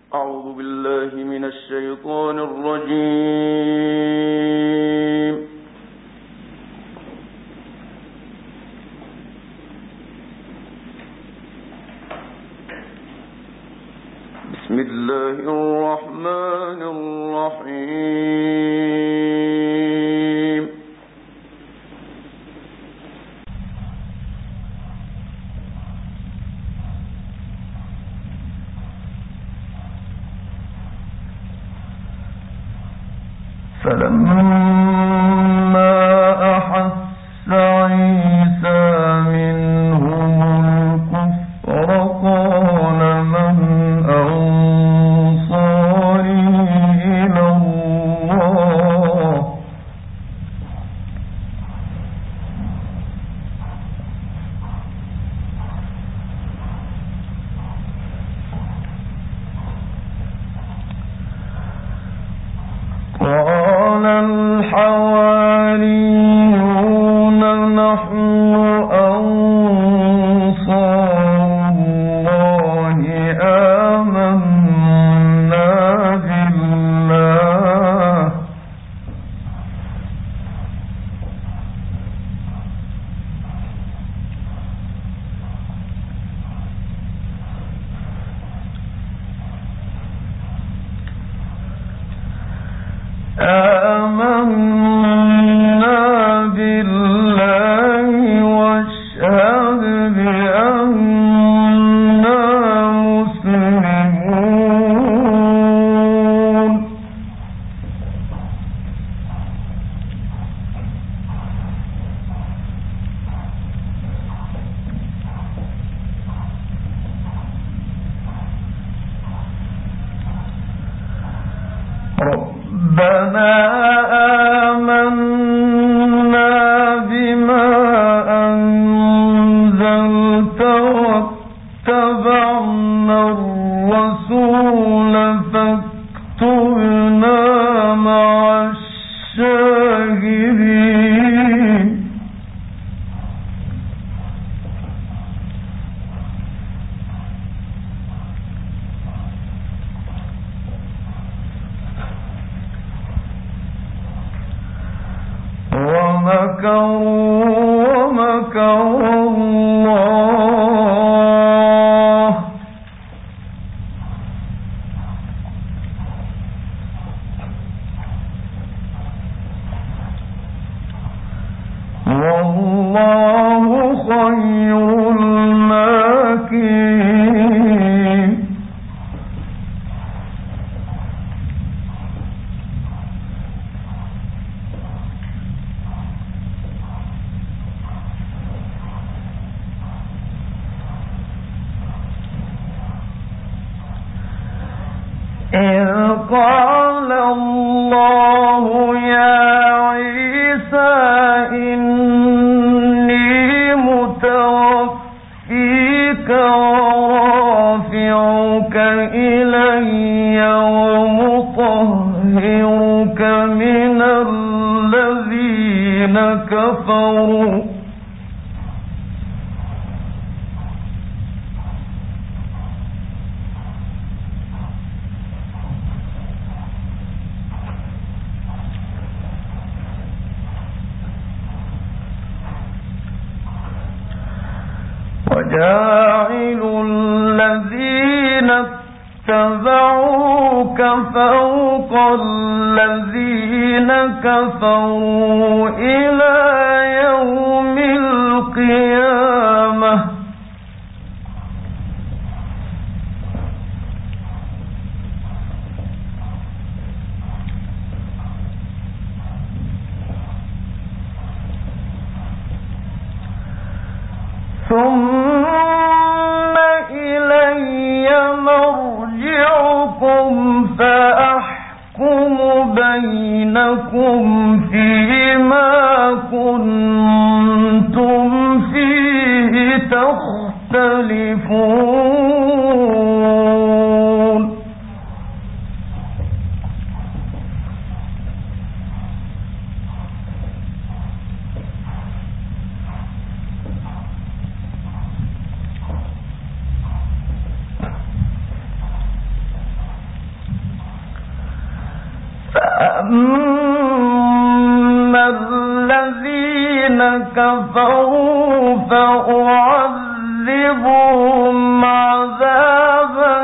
أعوذ بالله من الشيطان الرجيم. بسم الله الرحمن الرحيم. فلما أحس عيسى منهم الكفر قال من أنصاري إلى الله قال الحواريون نحن أنصار الله آمنا بالله واشهد بأننا مسلمون. ربنا آمنا بما أنزلت واتبعنا الرسول فاكتبنا مع الشاهدين. ومكر الله والله خير الماكرين. إذ قال الله يا عيسى إني متوفيك ورافعك إلي ومطهرك من الذين كفروا وجاعل الذين اتبعوك فوق الذين كفروا إلى يوم القيامة ثم إلي مرجعكم فأحكم بينكم فيما كنتم فيه تختلفون. فأما الذين كفروا فأعذبهم عذابا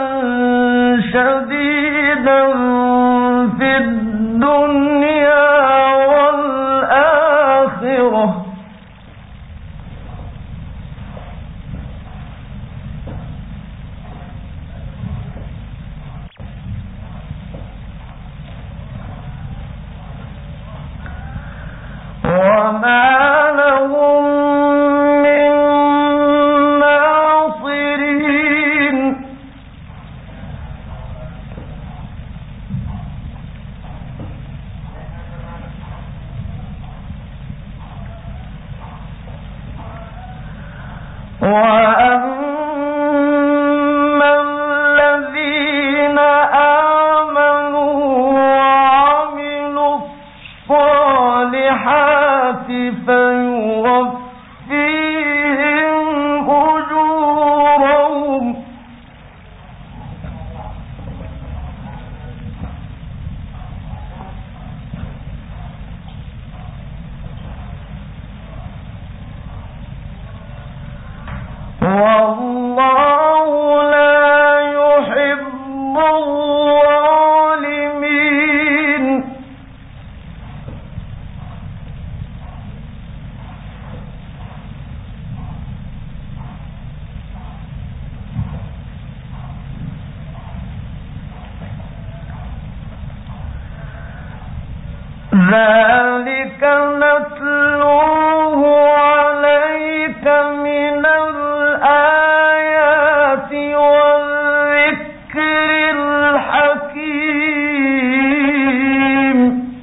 شديدا في الدنيا والآخرة وما لهم من ناصرين وأما الذين آمنوا وعملوا الصالحات فيوفيهم أجورهم والله لا يحب الظالمين ذلك نتلوه عليك من الآيات والذكر الحكيم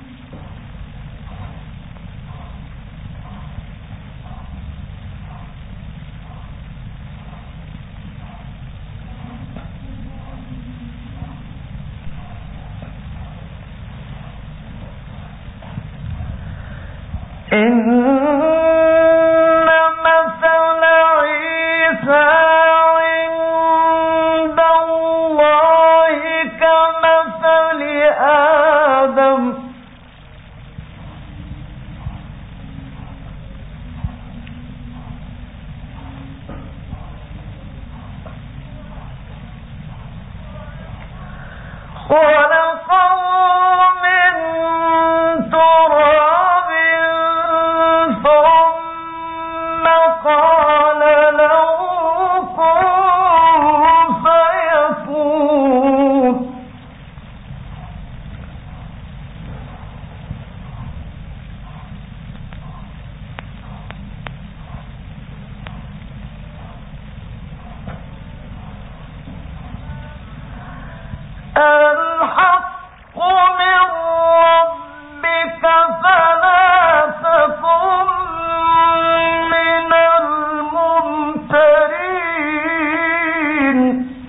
إن مثل عيسى عند الله كمثل آدم خلقه من تراب ثم قال له كن فيكون الحق من ربك فلا تكن من الممترين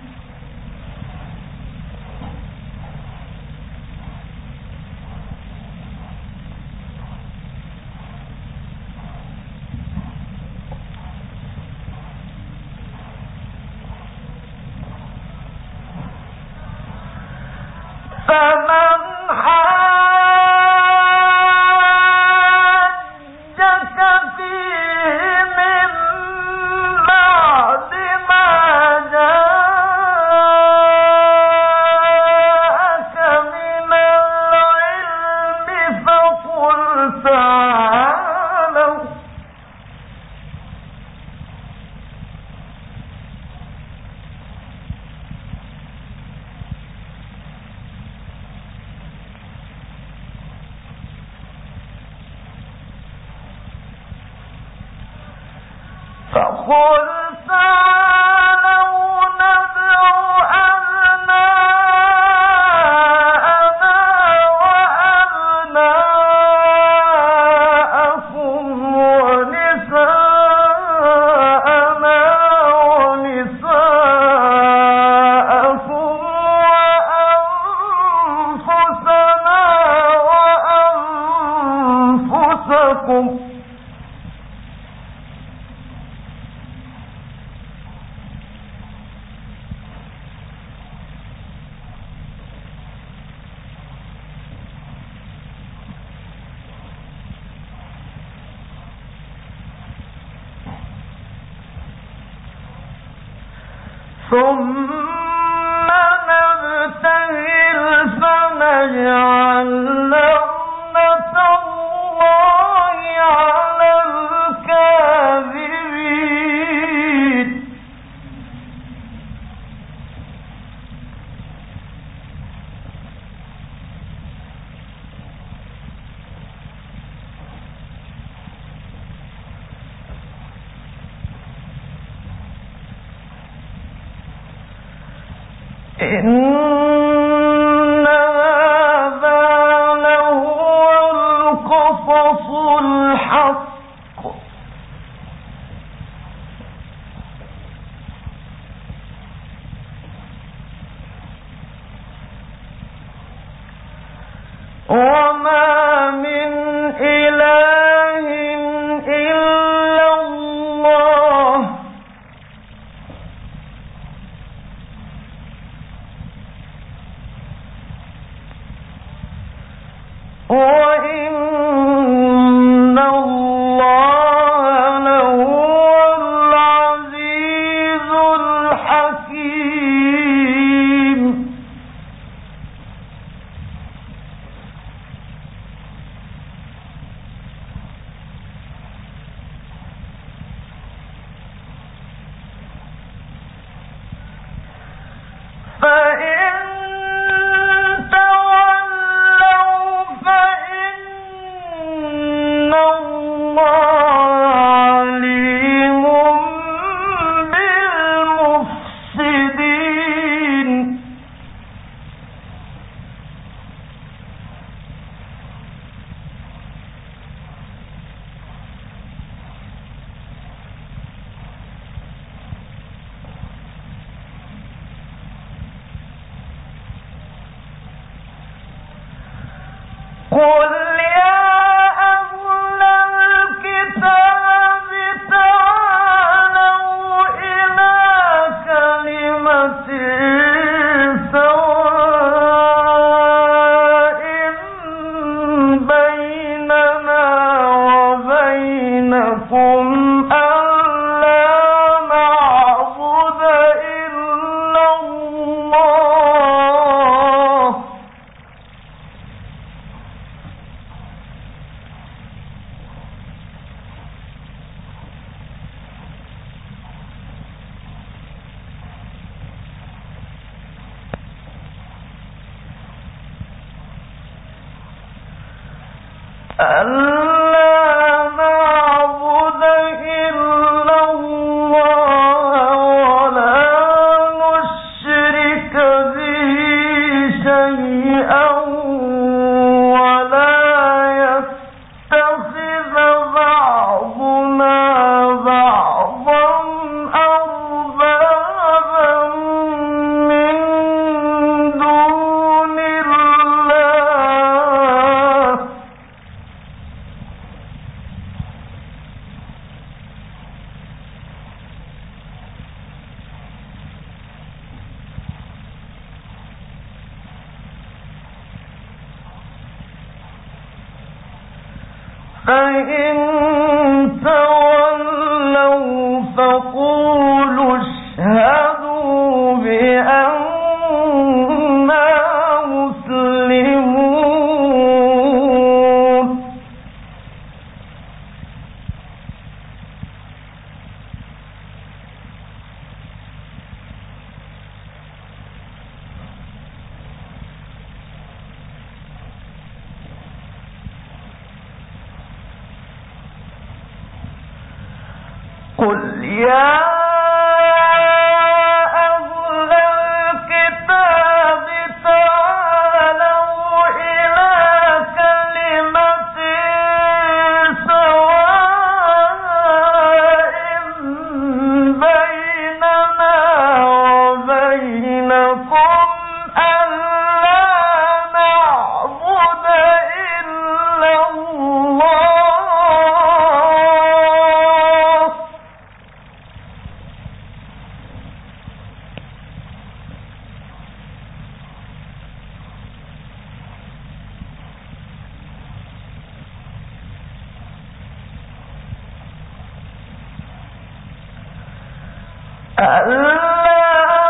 فمن حاجك فيه من بعد ما جاءك من العلم فقل تعالوا ندع أبناءنا وأبناءكم ونساءنا ونساءكم وأنفسنا وأنفسكم ثم نبتهل فنجعل لعنة الله على الكاذبين إن هذا لهو القصص الحق وما من إله إلا الله وإن الله لهو العزيز الحكيم فإن تولوا فإن الله عليم بالمفسدين قل يا أهل الكتاب تعالوا إلى كلمة سواء بيننا وبينكم ألا نعبد إلا الله ولا نشرك به شيئا ولا يتخذ بعضنا بعضا أربابا من دون الله فإن تولوا فقولوا اشهدوا بأننا مسلمون قل يا أهل الكتاب تعالوا إلى كلمة سواء بيننا وبينكم ألا نعبد إلا الله ألا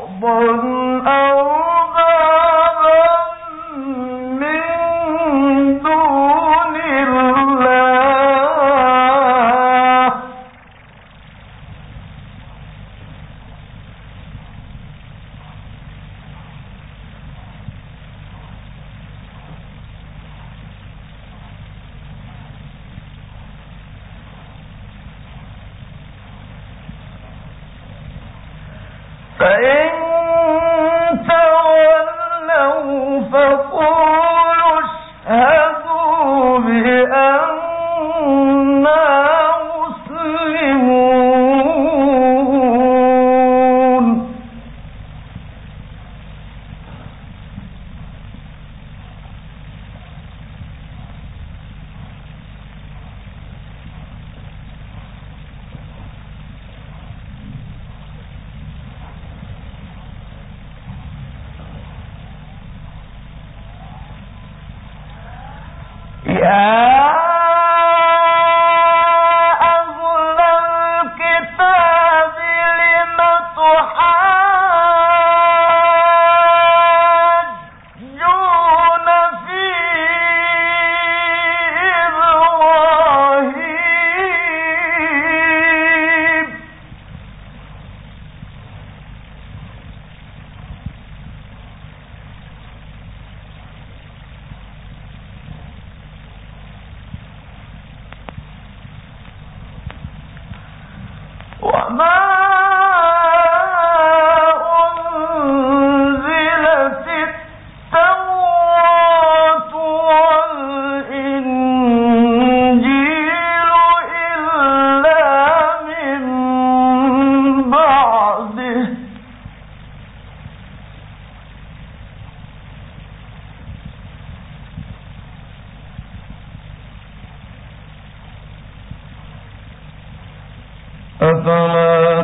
أفلا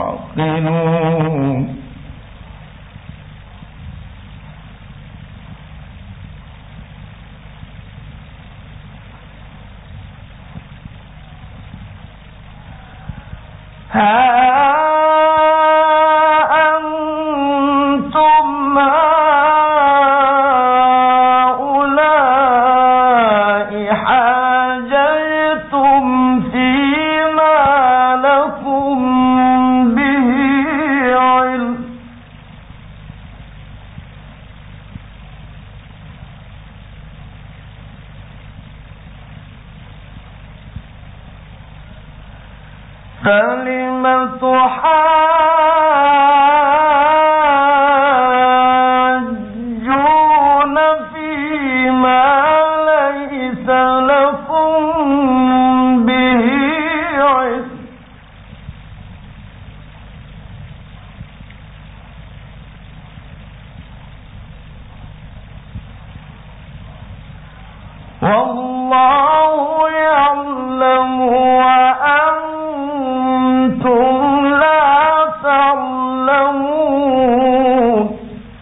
تعقلون فلم تحاجون فيما ليس لكم به علم والله يعلم وأنتم لا تعلمون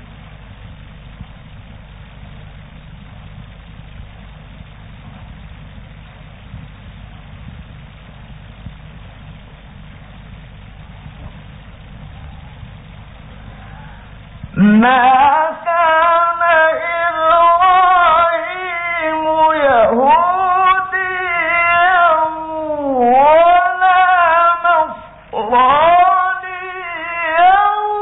ما كان إبراهيم يهوديا ولا نصرانيا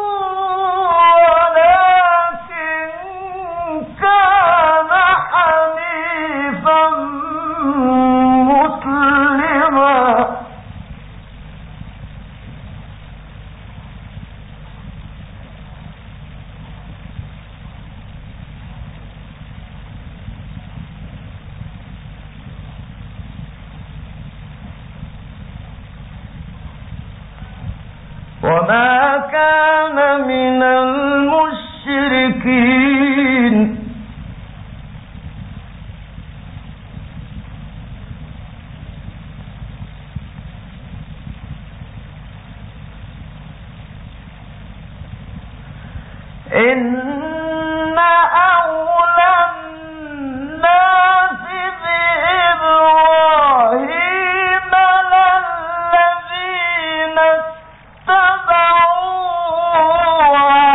ولكن كان حنيفا مسلما وما كان من المشركين إن أولى الناس بإبراهيم للذين اتبعوه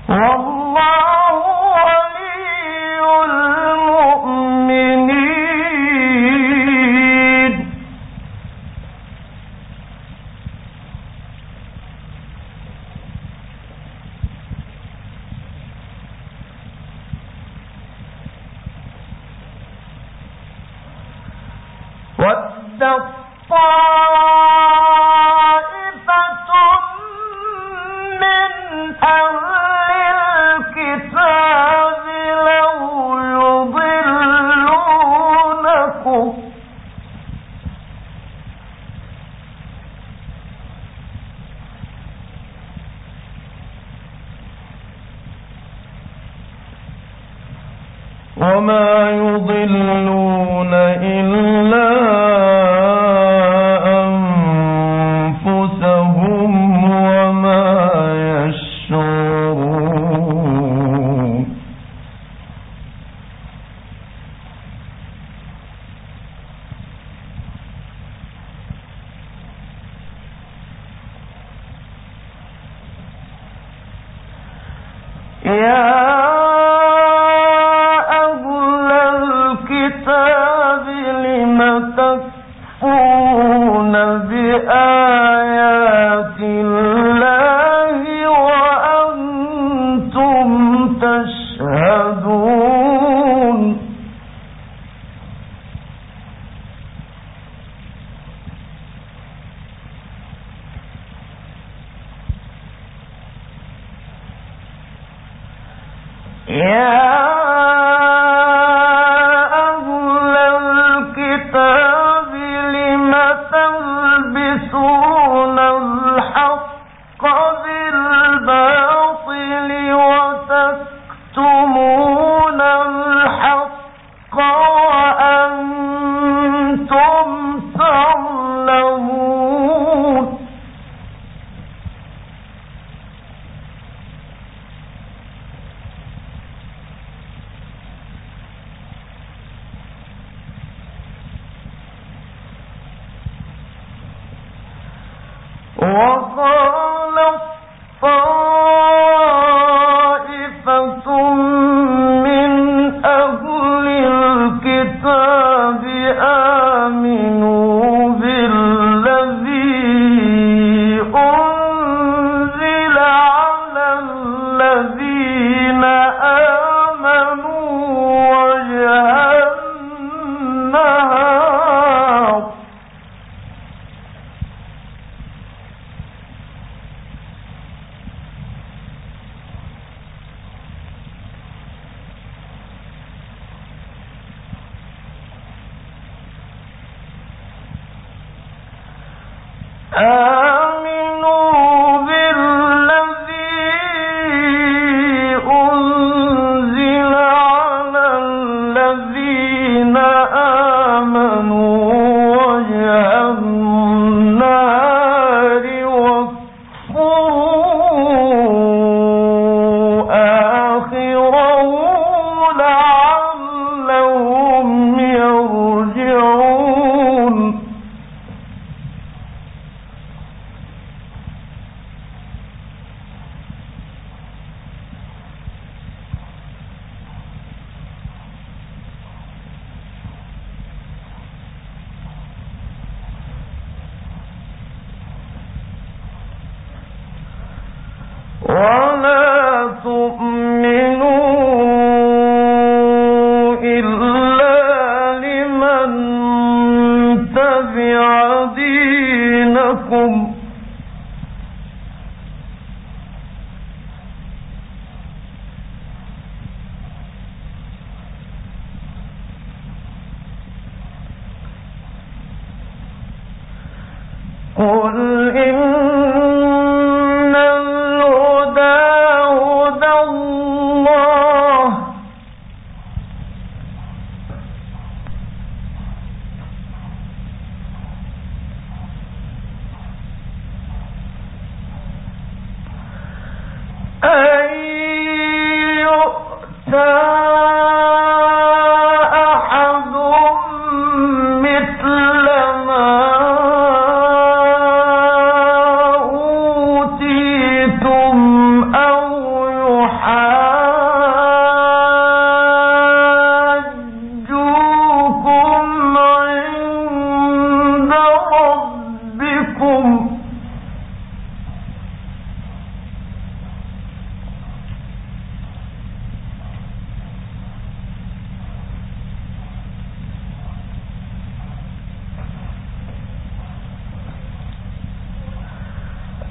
والله ولي المؤمنين ود طائفة من أهل الكتاب لو يضلونكم وما يضلون إلا أنفسهم وما يشعرون يا تكفرون بآيات الله وأنتم تشهدون يا تلبسون الحق بالباطل وتكتمون الحق وأنتم تعلمون وقالت طائفة من أهل الكتاب آمنوا بالذي أنزل على الذين آمنوا وجه النهار آمنوا بالذي أنزل على الذين آمنوا وجه النهار واكفروا آخره لعلهم يرجعون ولا تؤمنوا إلا لمن تبع دينكم قل إن الهدى هدى الله أن يؤتى أحد مثل ما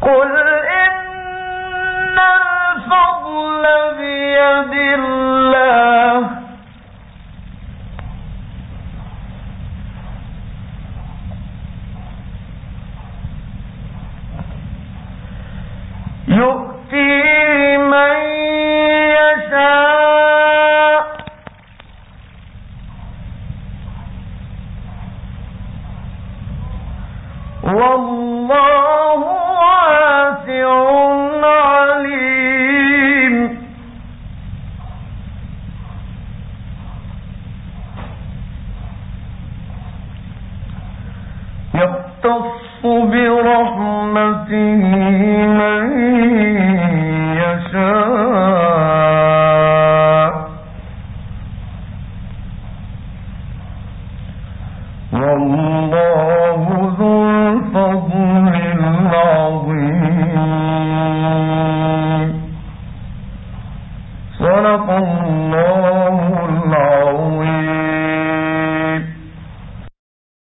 قل إن الفضل بيد الله يؤتيه من يشاء والله واسع عليم يختص برحمته من يشاء والله